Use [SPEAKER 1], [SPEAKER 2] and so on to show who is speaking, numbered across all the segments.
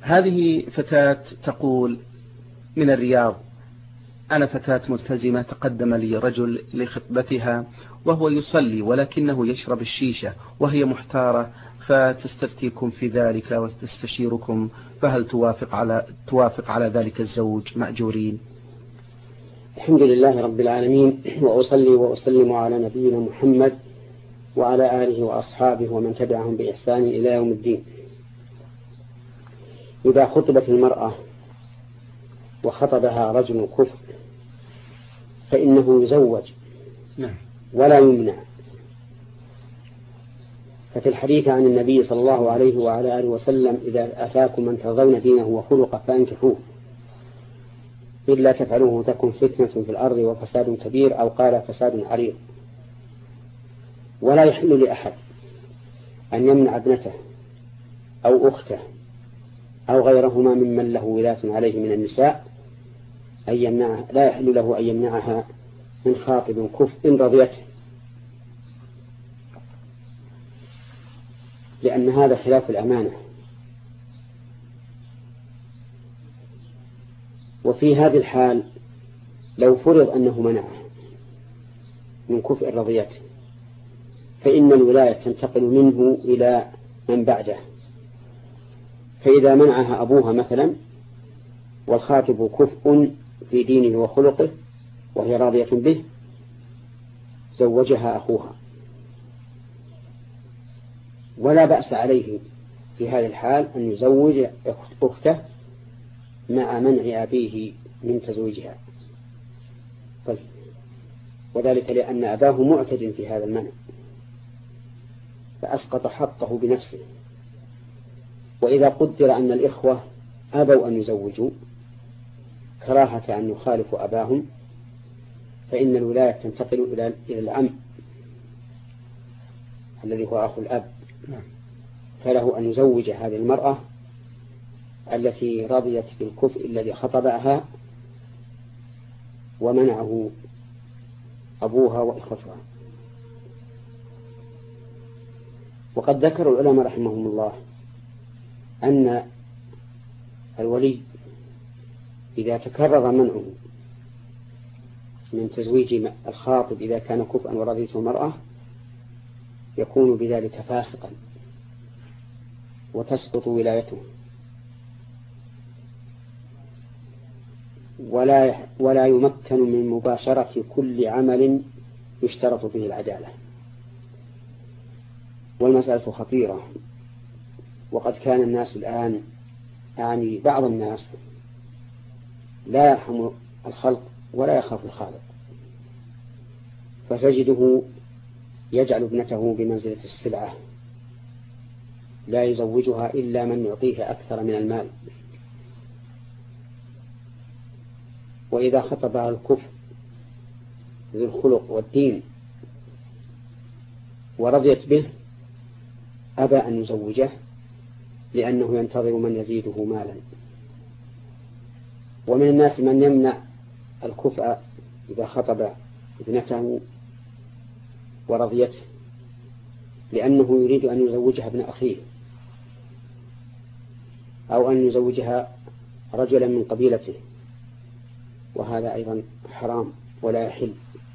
[SPEAKER 1] هذه فتاة تقول من الرياض: أنا فتاة ملتزمة، تقدم لي رجل لخطبتها وهو يصلي ولكنه يشرب الشيشة وهي محتارة، فتستفتيكم في ذلك وتستشيركم، فهل توافق على ذلك الزوج مأجورين؟
[SPEAKER 2] الحمد لله رب العالمين، وأصلي وأسلم على نبينا محمد وعلى آله وأصحابه ومن تبعهم بإحسان إلى يوم الدين. إذا خطبت المرأة وخطبها رجل كفر فإنه يزوج ولا يمنع. ففي الحديث عن النبي صلى الله عليه وعلى آله وسلم: إذا أتاكم من ترضون دينه وخلقه فانكحوه، إلا تفعلوه تكن فتنة في الأرض وفساد كبير، أو قال فساد عريض. ولا يحل لأحد أن يمنع ابنته أو أخته أو غيرهما ممن له ولاة عليه من النساء أن يمنعها، لا يحل له أن يمنعها من خاطب كفء إن رضيته، لأن هذا خلاف الأمانة. وفي هذه الحال لو فرض أنه منعه من كفء رضيته فإن الولاية تنتقل منه إلى من بعده. فإذا منعها أبوها مثلا والخاطب كفء في دينه وخلقه وهي راضية به، زوجها أخوها، ولا بأس عليه في هذه الحال أن يزوج أخته مع منع أبيه من تزويجها. طيب، وذلك لأن أباه معتد في هذا المنع فأسقط حقه بنفسه. وإذا قدر أن الإخوة أبوا أن يزوجوا كراهة أن يخالفوا أباهم فإن الولاية تنتقل إلى العم الذي هو أخو الأب، فله أن يزوج هذه المرأة التي رضيت بالكفء الذي خطبها ومنعه أبوها وإخوتها. وقد ذكر العلماء رحمهم الله أن الولي إذا تكرر منعه من تزويج الخاطب إذا كان كفءا ورضيته المرأة يكون بذلك فاسقا وتسقط ولايته، ولا يمكن من مباشرة كل عمل يشترط فيه العدالة. والمسألة خطيرة، وقد كان الناس الآن يعني بعض الناس لا يرحم الخلق ولا يخاف الخالق، فتجده يجعل ابنته بمنزلة السلعة لا يزوجها إلا من يعطيه أكثر من المال. وإذا خطبها الكفء ذو الخلق والدين ورضيت به أبى أن يزوجه لأنه ينتظر من يزيده مالا. ومن الناس من يمنع الكفء إذا خطب ابنته ورضيته لأنه يريد أن يزوجها ابن أخيه أو أن يزوجها رجلا من قبيلته، وهذا أيضا حرام ولا يحل.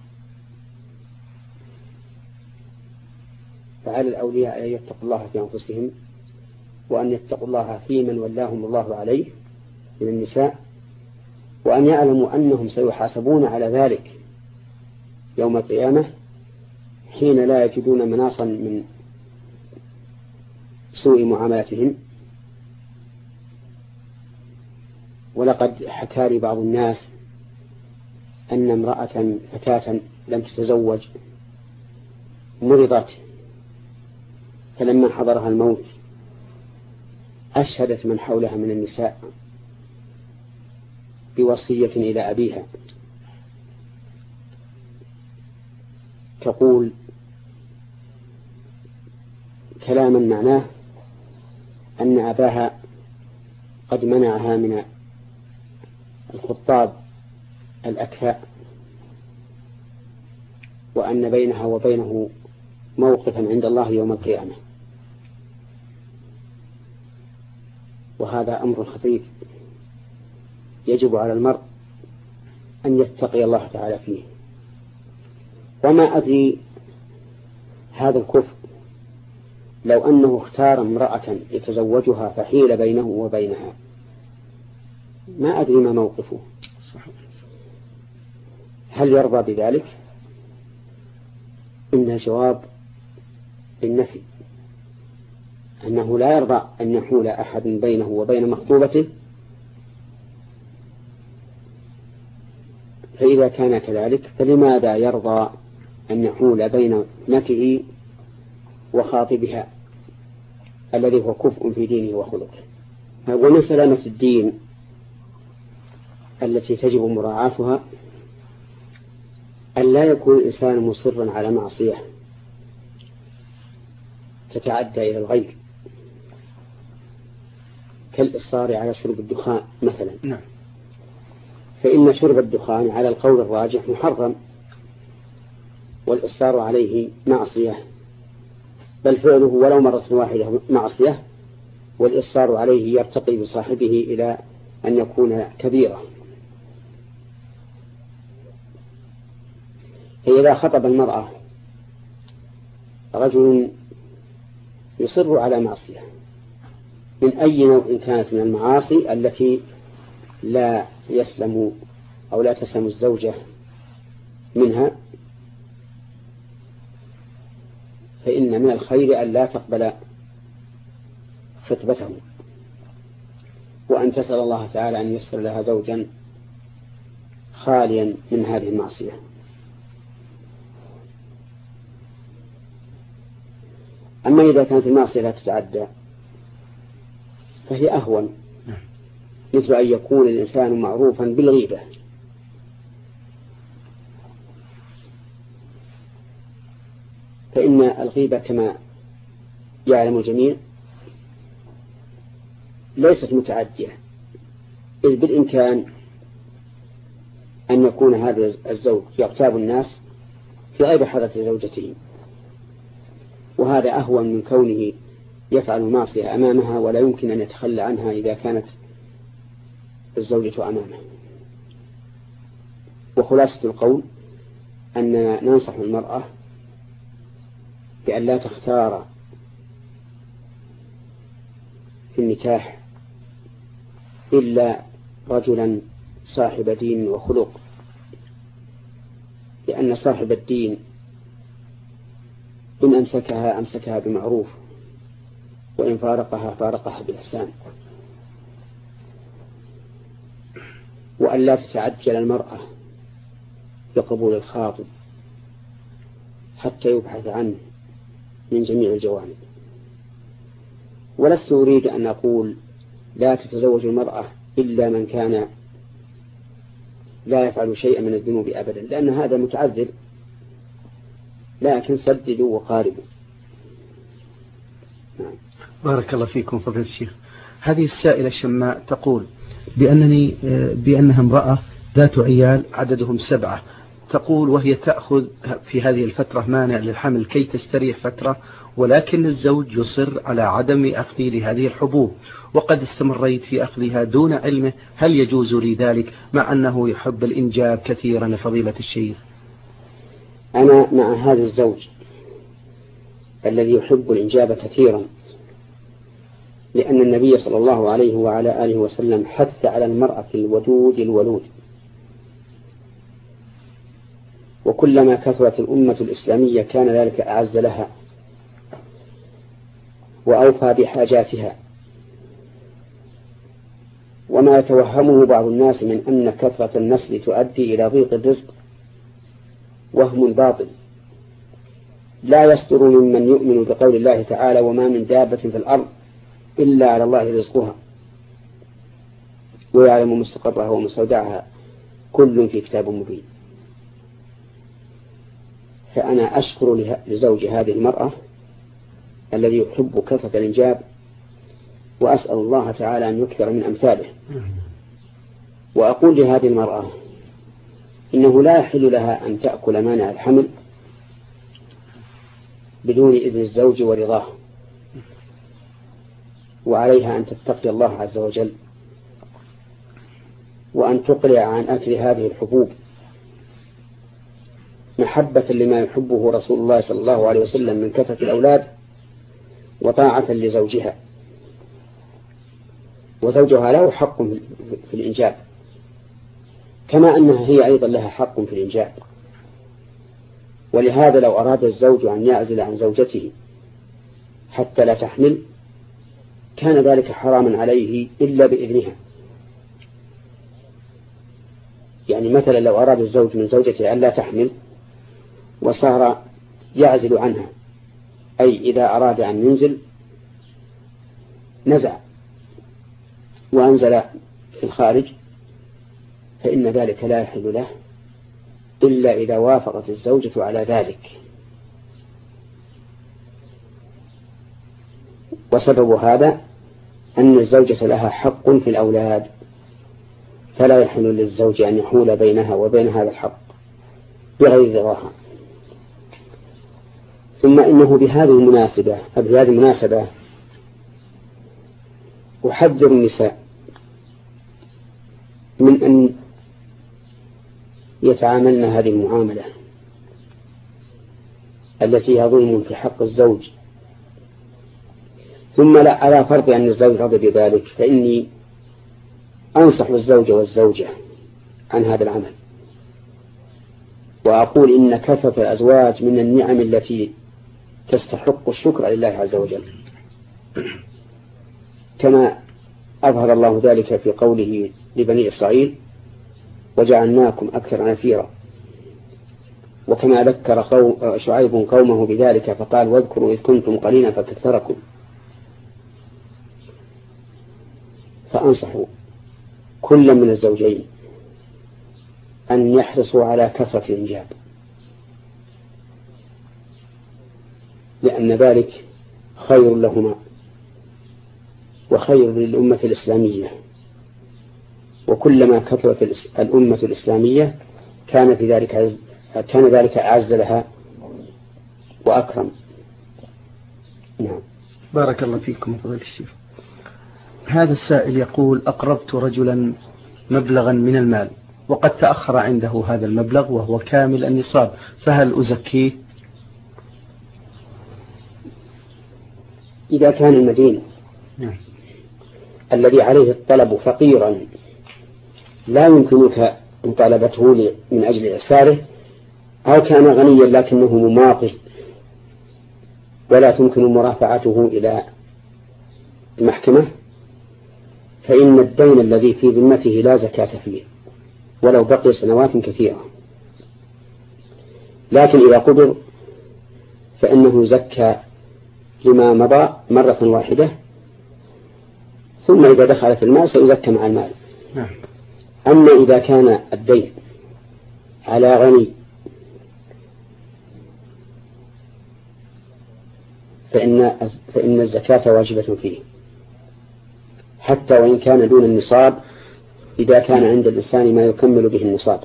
[SPEAKER 2] فعلى الأولياء أن يتقوا الله في أنفسهم وأن يتقوا الله في من ولاهم الله عليه من النساء، وأن يعلموا أنهم سيحاسبون على ذلك يوم القيامة حين لا يجدون مناصا من سوء معاملتهم. ولقد حكى لي بعض الناس أن امرأة فتاة لم تتزوج مرضت، فلما حضرها الموت أشهدت من حولها من النساء بوصية إلى أبيها تقول كلاما معناه أن أباها قد منعها من الخطاب الأكفاء، وأن بينها وبينه موقفا عند الله يوم القيامة. وهذا أمر خطير يجب على المرء أن يتقي الله تعالى فيه. وما أدري هذا الكفر لو أنه اختار امرأة يتزوجها فحيل بينه وبينها، ما أدري ما موقفه، هل يرضى بذلك؟ إن الجواب بالنفي، أنه لا يرضى أن يحول أحد بينه وبين مخطوبته. فإذا كان كذلك فلماذا يرضى أن يحول بين ابنته وخاطبها الذي هو كفء في دينه وخلقه؟ ومن سلامة الدين التي تجب مراعاتها أن لا يكون الإنسان مصرا على معصية تتعدى إلى الغير، كالإصرار على شرب الدخان مثلا.
[SPEAKER 1] نعم.
[SPEAKER 2] فإن شرب الدخان على القول الراجح محرم، والإصرار عليه معصية، بل فعله ولو مرة واحدة معصية، والإصرار عليه يرتقي بصاحبه إلى أن يكون كبيرة. فإذا خطب المرأة رجل يصر على معصية من أي نوع كانت من المعاصي التي لا يسلم أو لا تسلم الزوجة منها، فإن من الخير أن لا تقبل خطبته، وأن تسأل الله تعالى أن ييسر لها زوجا خاليا من هذه المعصية. أما إذا كانت المعصية لا تتعدى فهي أهون، مثل أن يكون الإنسان معروفا بالغيبة، فإن الغيبة كما يعلم الجميع ليست متعدية، إذ بالإمكان أن يكون هذا الزوج يغتاب الناس في غير حضرة زوجته، وهذا أهون من كونه يفعل معصية أمامها ولا يمكن أن يتخلى عنها إذا كانت الزوجة أمامه. وخلاصة القول أننا ننصح المرأة بأن لا تختار في النكاح إلا رجلا صاحب دين وخلق، لأن صاحب الدين إن أمسكها بمعروف، وإن فارقها بإحسان. وأن لا تتعجل المرأة بقبول الخاطب حتى يبحث عنه من جميع الجوانب. ولست أريد أن أقول لا تتزوج المرأة إلا من كان لا يفعل شيئا من الذنوب أبدا، لأن هذا متعذر، لكن سددوا وقاربوا.
[SPEAKER 1] بارك الله فيكم فضيلة الشيخ. هذه السائلة الشماء تقول بأنها امرأة ذات عيال عددهم 7، تقول وهي تأخذ في هذه الفترة مانع للحمل كي تستريح فترة، ولكن الزوج يصر على عدم أخذي لهذه الحبوب، وقد استمريت في أخذها دون علمه، هل يجوز لي ذلك مع أنه يحب الإنجاب كثيرا لفضيلة الشيخ؟
[SPEAKER 2] أنا مع هذا الزوج الذي يحب الإنجاب كثيرا، لأن النبي صلى الله عليه وعلى آله وسلم حث على المرأة الودود الولود، وكلما كثرت الأمة الإسلامية كان ذلك أعز لها وأوفى بحاجاتها. وما يتوهمه بعض الناس من أن كثرة النسل تؤدي إلى ضيق الرزق وهم باطل، لا يصدر ممن يؤمن بقول الله تعالى وما من دابة في الأرض إلا على الله رزقها ويعلم مستقرها ومستودعها كل في كتاب مبين. فأنا أشكر لزوج هذه المرأة الذي يحب كثرة الإنجاب، وأسأل الله تعالى أن يكثر من أمثاله. وأقول لهذه المرأة إنه لا يحل لها أن تأكل مانع الحمل بدون إذن الزوج ورضاه، وعليها أن تتقي الله عز وجل، وأن تقلع عن أكل هذه الحبوب محبة لما يحبه رسول الله صلى الله عليه وسلم من كثرة الأولاد، وطاعة لزوجها. وزوجها له حق في الإنجاب، كما أنها هي أيضا لها حق في الإنجاب. ولهذا لو أراد الزوج أن يعزل عن زوجته حتى لا تحمل كان ذلك حراما عليه إلا بإذنها. يعني مثلا لو أراد الزوج من زوجته أن لا تحمل وصار يعزل عنها، أي إذا أراد أن ينزل نزع وأنزل في الخارج، فإن ذلك لا يحل له إلا إذا وافقت الزوجة على ذلك. وسبب هذا أن الزوجة لها حق في الأولاد، فلا يحل للزوج أن يحول بينها وبين هذا الحق بغير رضاها. ثم إنه بهذه المناسبة أحذر النساء من أن يتعاملن هذه المعاملة التي هي ظلم في حق الزوج. ثم لا على فرض أن الزوج رضي بذلك، فإني أنصح الزوج والزوجة عن هذا العمل، وأقول إن كثرة الأزواج من النعم التي تستحق الشكر لله عز وجل، كما أظهر الله ذلك في قوله لبني إسرائيل وجعلناكم أكثر نفيرا، وكما ذكر شعيب قومه بذلك فقال واذكروا إذ كنتم قليلا فكثركم. فأنصحوا كل من الزوجين أن يحرصوا على كثرة الإنجاب، لأن ذلك خير لهما وخير للأمة الإسلامية، وكلما كثرت الأمة الإسلامية كان ذلك أعز لها وأكرم. نعم.
[SPEAKER 1] بارك الله فيكم فضيلة الشيخ. هذا السائل يقول أقرضت رجلا مبلغا من المال وقد تأخر عنده هذا المبلغ وهو كامل النصاب، فهل أزكيه؟
[SPEAKER 2] إذا كان المدين الذي عليه الطلب فقيرا لا يمكنك مطالبته من أجل إعساره، أو كان غنيا لكنه مماطل ولا تمكن مرافعته إلى المحكمة، فإن الدين الذي في ذمته لا زكاة فيه ولو بقي سنوات كثيرة. لكن إذا قدر فإنه زكى لما مضى مرة واحدة، ثم إذا دخل في المال سيزكى مع المال. أما إذا كان الدين على غني فإن الزكاة واجبة فيه حتى وإن كان دون النصاب، إذا كان عند الإنسان ما يكمل به النصاب.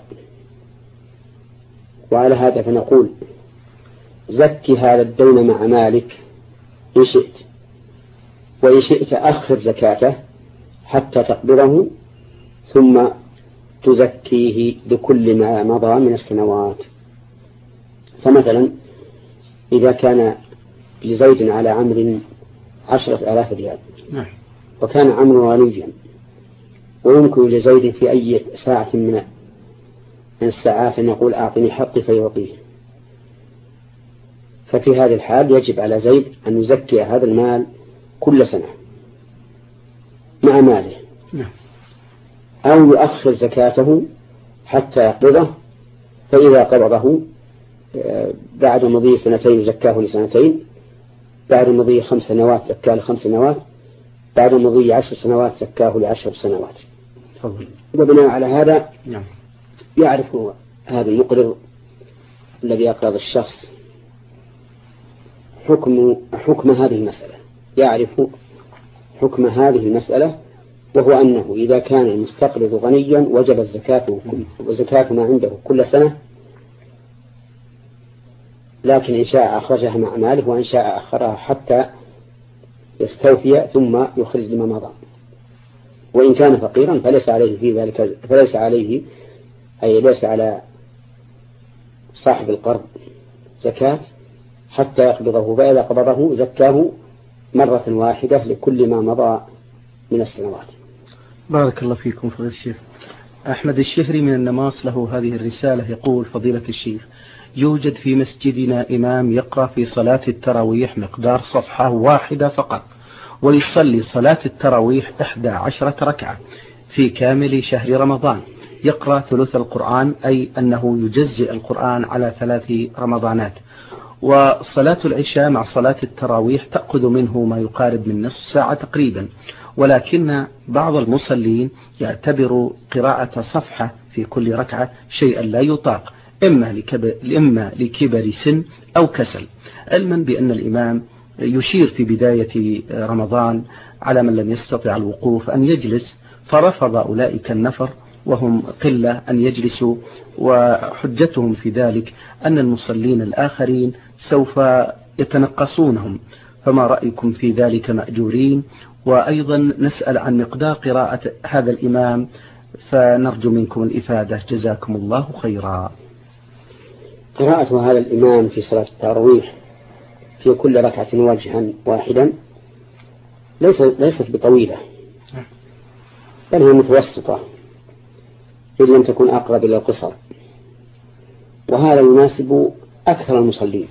[SPEAKER 2] وعلى هذا فنقول زكي هذا الدين مع مالك إن شئت، وإن شئت أخر زكاته حتى تقبضه ثم تزكيه لكل ما مضى من السنوات. فمثلا إذا كان لزيد على عمر 10,000 ريال وكان عمرو غنيا ويمكن لزيد في أي ساعة من الساعات أن يقول أعطني حقي فيعطيه، ففي هذه الحال يجب على زيد أن يزكي هذا المال كل سنة مع ماله، أو يؤخر زكاته حتى يقبضه، فإذا قبضه بعد مضي 2 زكاه ل2، بعد مضي 5 سنوات زكاه ل5 سنوات، بعد مضي 10 سنوات زكاه ل10 سنوات. وبناء على هذا يعرف هذا المقرض الذي يقرض الشخص حكم هذه المسألة، يعرف حكم هذه المسألة، وهو أنه إذا كان المستقرض غنيا وجبت زكاة ما عنده كل سنة، لكن إن شاء أخرجها مع ماله وإن شاء أخرها حتى يستوفي ثم يخرج لما مضى. وإن كان فقيرا فليس عليه في ذلك، فليس عليه أي ليس على صاحب القرض زكاة حتى يقبضه، فإذا قبضه زكاه مرة واحدة لكل ما مضى من السنوات.
[SPEAKER 1] بارك الله فيكم فضيلة الشيخ. أحمد الشهري من النماص له هذه الرسالة، يقول: فضيلة الشيخ، يوجد في مسجدنا إمام يقرأ في صلاة التراويح مقدار صفحة واحدة فقط، ويصلي صلاة التراويح 11 ركعة في كامل شهر رمضان، يقرأ ثلث القرآن، أي أنه يجزئ القرآن على 3 رمضانات. وصلاة العشاء مع صلاة التراويح تأخذ منه ما يقارب من نصف ساعة تقريبا، ولكن بعض المصلين يعتبر قراءة صفحة في كل ركعة شيئا لا يطاق، إما لكبر سن أو كسل، علما بأن الإمام يشير في بداية رمضان على من لم يستطع الوقوف أن يجلس، فرفض أولئك النفر وهم قلة أن يجلسوا، وحجتهم في ذلك أن المصلين الآخرين سوف يتنقصونهم، فما رأيكم في ذلك مأجورين؟ وأيضا نسأل عن مقدار قراءة هذا الإمام، فنرجو منكم الإفادة، جزاكم الله خيرا.
[SPEAKER 2] قراءة هذا الإمام في صلاة التراويح في كل ركعة وجها واحدا ليست بطويلة، بل هي متوسطة إن لم تكن أقرب إلى القصر، وهذا يناسب أكثر المصلين.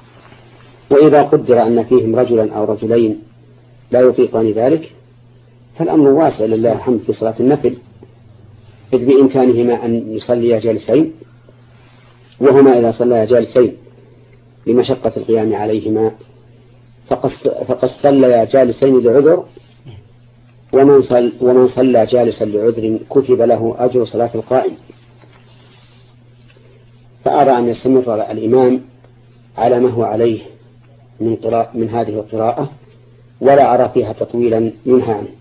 [SPEAKER 2] وإذا قدر أن فيهم رجلا أو رجلين لا يطيقان ذلك فالأمر واسع لله الحمد في صلاة النفل، إذ بإمكانهما أن يصليا جالسين، وهما إذا صليا جالسين لمشقة القيام عليهما فقد صليا جالسين لعذر، ومن صلى جالسا لعذر كتب له أجر صلاة القائم. فأرى أن يستمر الإمام على ما هو عليه من هذه القراءة، ولا أرى فيها تطويلا ينهى عنه.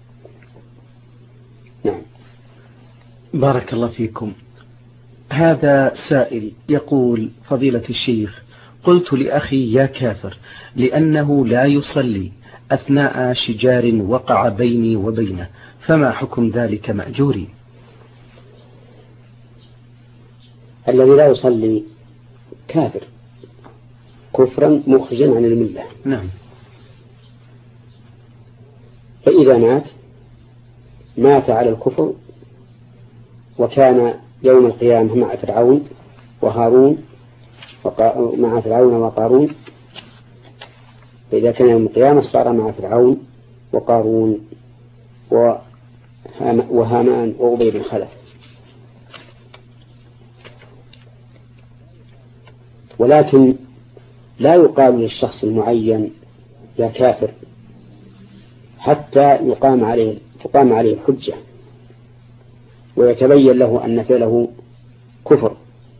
[SPEAKER 2] نعم.
[SPEAKER 1] بارك الله فيكم. هذا سائل يقول: فضيلة الشيخ، قلت لأخي يا كافر لأنه لا يصلي أثناء شجار وقع بيني وبينه، فما حكم ذلك مأجوري؟
[SPEAKER 2] الذي لا يصلي كافر كفرا مخرجا عن الملة.
[SPEAKER 1] نعم.
[SPEAKER 2] فإذا مات على الكفر وكان يوم القيامة مع فرعون وهارون مع فرعون وقارون، فإذا كان يوم القيامة صار مع فرعون وقارون وهامان وأبي بن خلف. ولكن لا يقال للشخص المعين يا كافر حتى يقام عليه الحجة ويتبين له أن فعله كفر.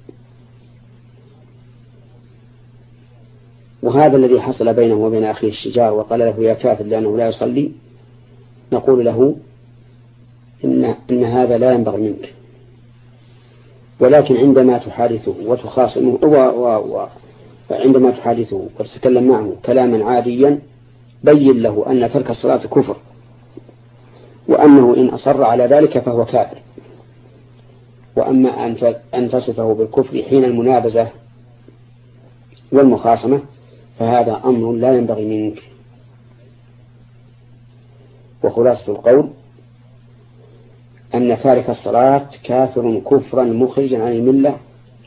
[SPEAKER 2] وهذا الذي حصل بينه وبين أخيه الشجار وقال له يا كافر لأنه لا يصلي، نقول له إن هذا لا ينبغي منك، ولكن عندما تحادثه وتخاصمه وعندما تحادثه وتتكلم معه كلاما عاديا بين له أن ترك الصلاة كفر، وأنه إن أصر على ذلك فهو كافر. وأما أن تصفه بالكفر حين المنابزة والمخاصمة فهذا أمر لا ينبغي منك. وخلاصة القول أن تارك الصلاة كافر كفرا مخرجا عن الملة،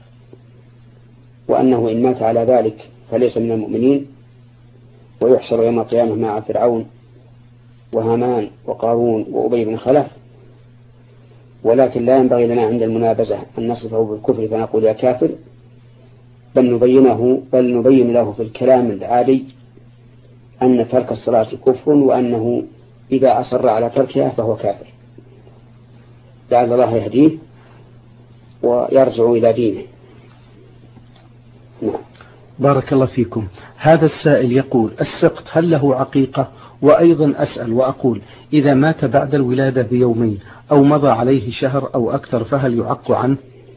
[SPEAKER 2] وأنه إن مات على ذلك فليس من المؤمنين، ويحشر يوم القيامة مع فرعون وهامان وقارون وأبي بن خلف. ولكن لا ينبغي لنا عند المنابزة أن نصفه بالكفر فنقول يا كافر، بل نبين له في الكلام العادي أن ترك الصلاة كفر، وأنه إذا أصر على تركها فهو كافر، لعل الله يهديه ويرجع إلى دينه. نعم.
[SPEAKER 1] بارك الله فيكم. هذا السائل يقول: السقط هل له عقيقة؟ وأيضا أسأل وأقول: إذا مات بعد الولادة بيومين أو مضى عليه شهر أو أكثر فهل يعق عنه؟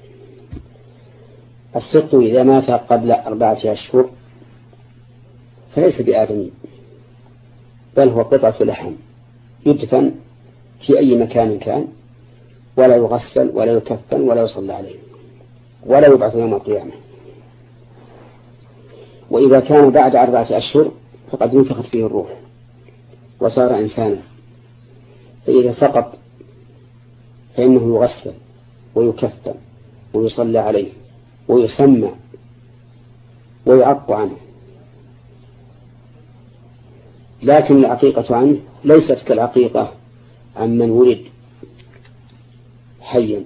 [SPEAKER 2] السقط إذا مات قبل 4 أشهر فليس بآدمي، بل هو قطعة لحم يدفن في أي مكان كان، ولا يغسل ولا يكفن ولا يصلى عليه ولا يبعث يوم القيامة. وإذا كان بعد 4 أشهر فقد نفخت فيه الروح وصار إنسانا، فإذا سقط فإنه يغسل ويكفن ويصلى عليه ويسمى ويعق عنه. لكن العقيقة عنه ليست كالعقيقة عمن ولد حيا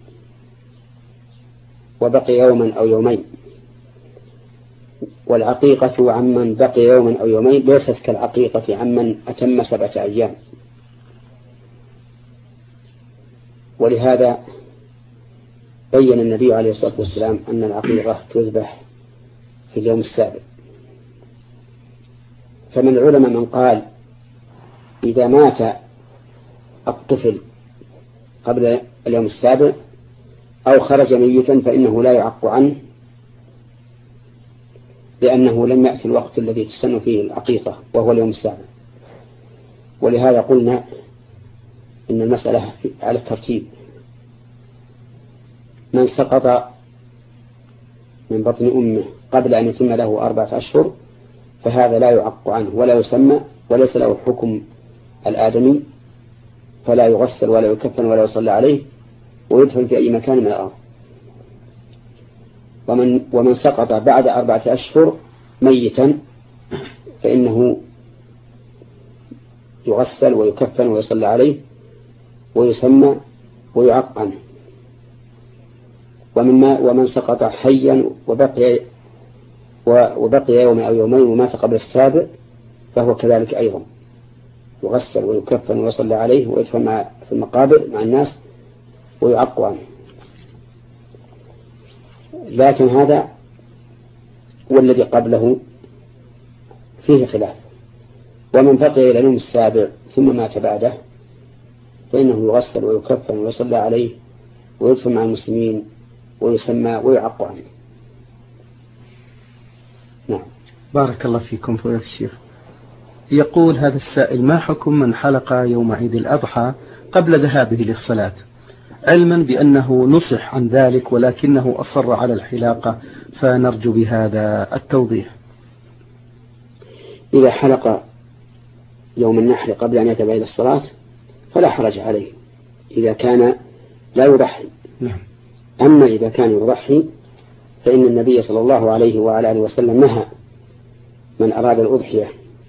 [SPEAKER 2] وبقي يوما أو يومين، والعقيقة عمن بقي يوما أو يومين ليست كالعقيقة عمن أتم 7 أيام. ولهذا بين النبي عليه الصلاة والسلام أن العقيقة تذبح في اليوم السابع. فمن العلماء من قال إذا مات الطفل قبل اليوم السابع أو خرج ميتا فإنه لا يعق عنه، لأنه لم يأتي الوقت الذي تسن فيه العقيقة وهو اليوم السابع. ولهذا قلنا إن المسألة على الترتيب: من سقط من بطن أمه قبل أن يتم له 4 أشهر فهذا لا يعق عنه ولا يسمى وليس له حكم الآدمي، فلا يغسل ولا يكفن ولا يصلى عليه ويدفن في أي مكان من الأرض. ومن سقط بعد 4 أشهر ميتا فإنه يغسل ويكفن ويصلى عليه ويسمى ويعق عنه. ومن سقط حيا وبقي يوم أو يومين ومات قبل السابع فهو كذلك أيضا يغسل ويكفن ويصلى عليه ويدفن في المقابر مع الناس ويعق عنه. لكن هذا والذي قبله فيه خلاف. ومن بقي إلى اليوم السابع ثم مات بعده فإنه يغسل ويكفن ويصلى عليه ويدفن مع المسلمين ويسمى ويعق عنه. نعم.
[SPEAKER 1] بارك الله فيكم فضيلة الشيخ. يقول هذا السائل: ما حكم من حلق يوم عيد الأضحى قبل ذهابه للصلاة، علما بأنه نصح عن ذلك ولكنه أصر على الحلاقة، فنرجو بهذا التوضيح.
[SPEAKER 2] إذا حلق يوم النحر قبل أن يذهب إلى الصلاة فلا حرج عليه إذا كان لا يضحي.
[SPEAKER 1] نعم.
[SPEAKER 2] أما إذا كان يضحي فإن النبي صلى الله عليه وعلى آله وسلم نهى من أراد الأضحية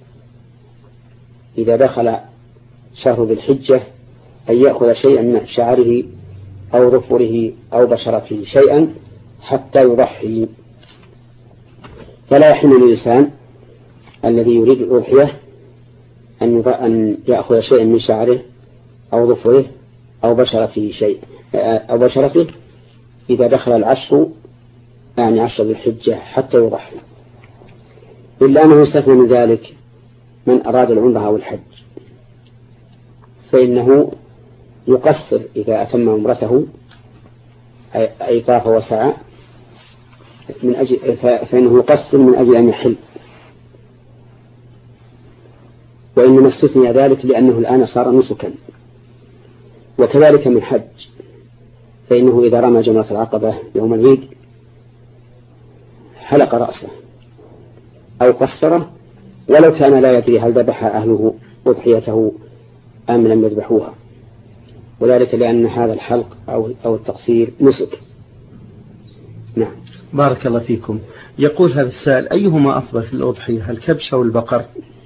[SPEAKER 2] إذا دخل شهر ذي الحجة أن يأخذ شيئا من شعره أو ظفره أو بشرته شيئا حتى يضحي. فلا يحل للإنسان الذي يريد الأضحية أن يأخذ شيئا من شعره أو ظفره أو بشرته إذا دخل العشر يعني 10 ذي الحجة حتى يضحي، إلا أنه يستثنى من ذلك من أراد العمرة أو الحج، فإنه يقصر إذا أتم عمرته أي طاف وسعى فإنه يقصر من أجل أن يحل. وإنما استثنى ذلك لأنه الآن صار نسكا. وكذلك من حج، فإنه إذا رمى جمرة العقبة يوم العيد حلق رأسه أو قصره ولو كان لا يدري هل ذبح أهله أضحيته أم لم يذبحوها، وذلك لأن هذا الحلق أو التقصير نسك. نعم.
[SPEAKER 1] بارك الله فيكم. يقول هذا السائل: أيهما أفضل في الأضحية، الكبش أو البقر؟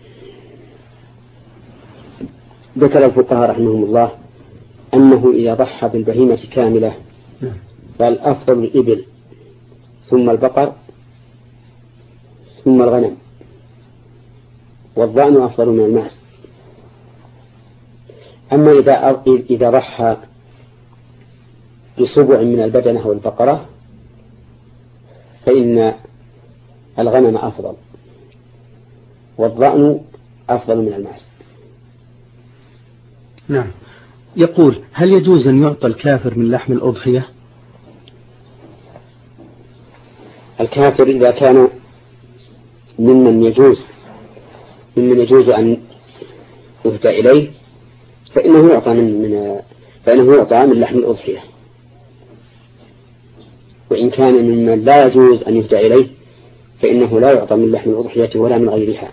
[SPEAKER 2] ذكر الفقهاء رحمهم الله أنه إذا ضحى بالبهيمة كاملة فالأفضل الإبل ثم البقر ثم الغنم، والضأن أفضل من المعز. أما إذا ضحى بسبع من البدنة والبقرة فإن الغنم أفضل والضأن أفضل من المعز.
[SPEAKER 1] نعم. يقول: هل يجوز أن يعطى الكافر من لحم الأضحية؟
[SPEAKER 2] الكافر إذا كان ممن يجوز أن يهدى إليه فإنه يعطى من لحم الأضحية. وإن كان ممن لا يجوز أن يهدى إليه فإنه لا يعطى من لحم الأضحية ولا من غيرها.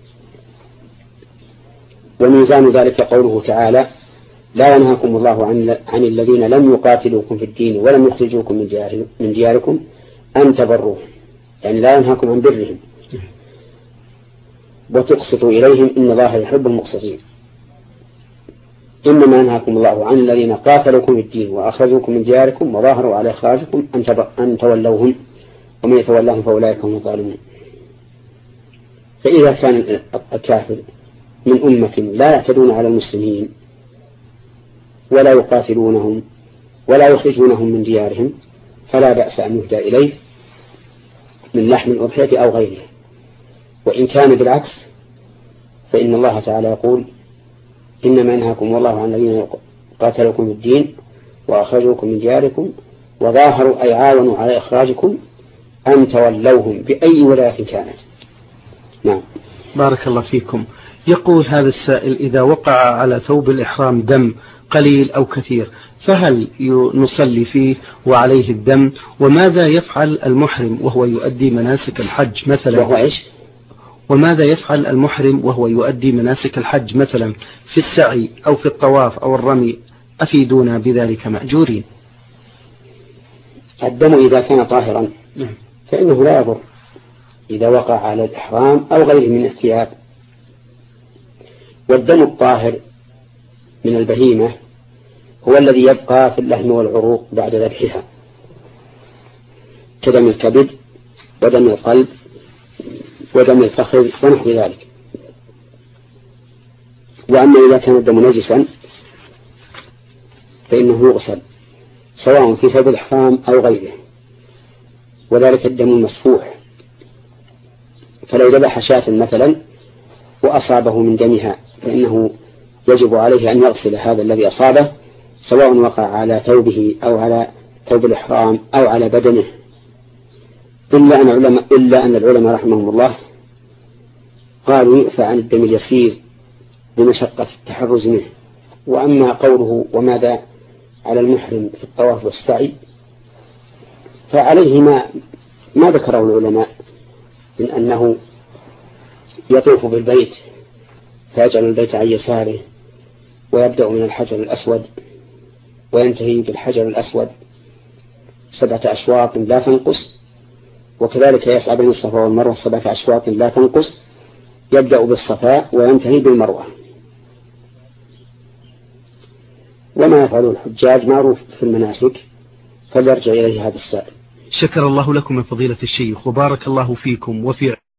[SPEAKER 2] وميزان ذلك قوله تعالى: لا ينهاكم الله عن الذين لم يقاتلوكم في الدين ولم يخرجوكم من دياركم أن تبروهم، يعني لا ينهاكم عن برهم وتقسطوا إليهم إن الله يحب المقسطين. إنما ينهاكم الله عن الذين قاتلوكم في الدين وأخرجوكم من دياركم وظاهروا على إخراجكم أن تولوهم ومن يتولهم فأولئك هم الظالمون. فإذا كان الكافر من أمة لا يعتدون على المسلمين ولا يقاتلونهم ولا يخرجونهم من ديارهم فلا بأس أن يهدى إليه من لحم الأضحية أو غيره. وإن كان بالعكس فإن الله تعالى يقول: إنما ينهاكم الله عن الذين قاتلوكم في الدين وأخرجوكم من دياركم وظاهروا أي عاونوا على إخراجكم أن تولوهم بأي ولاية كانت. نعم.
[SPEAKER 1] بارك الله فيكم. يقول هذا السائل: إذا وقع على ثوب الإحرام دم قليل أو كثير فهل نصلي فيه وعليه الدم؟ وماذا يفعل المحرم وهو يؤدي مناسك الحج مثلا؟ وماذا يفعل المحرم وهو يؤدي مناسك الحج مثلا في السعي أو في الطواف أو الرمي؟ أفيدونا بذلك مأجورين.
[SPEAKER 2] الدم إذا كان طاهرا فإنه لا يضر إذا وقع على الإحرام أو غيره من الثياب. والدم الطاهر من البهيمة هو الذي يبقى في اللحم والعروق بعد ذبحها كدم الكبد ودم القلب ودم الفخذ ونحو ذلك. وأما إذا كان الدم نجسا فإنه يغسل سواء في ثوب الإحرام أو غيره، وذلك الدم المسفوح. فلو ذبح شاة مثلا وأصابه من دمها فإنه يجب عليه أن يغسل هذا الذي أصابه سواء وقع على ثوبه أو على ثوب الإحرام أو على بدنه، إلا أن العلماء رحمهم الله قالوا يعفى عن الدم اليسير بمشقة التحرز منه. وأما قوله وماذا على المحرم في الطواف والسعي فعليه ما ذكره العلماء من أنه يطوف بالبيت فيجعل البيت عن يساره ويبدأ من الحجر الأسود وينتهي بالحجر الأسود 7 أشواط لا تنقص، وكذلك يسعى بين الصفا والمروة 7 أشواط لا تنقص، يبدأ بالصفاء وينتهي بالمروة. وما يفعله الحجاج معروف في المناسك فليرجع إليه هذا السائل.
[SPEAKER 1] شكر الله لكم يا فضيلة الشيخ وبارك الله فيكم وفي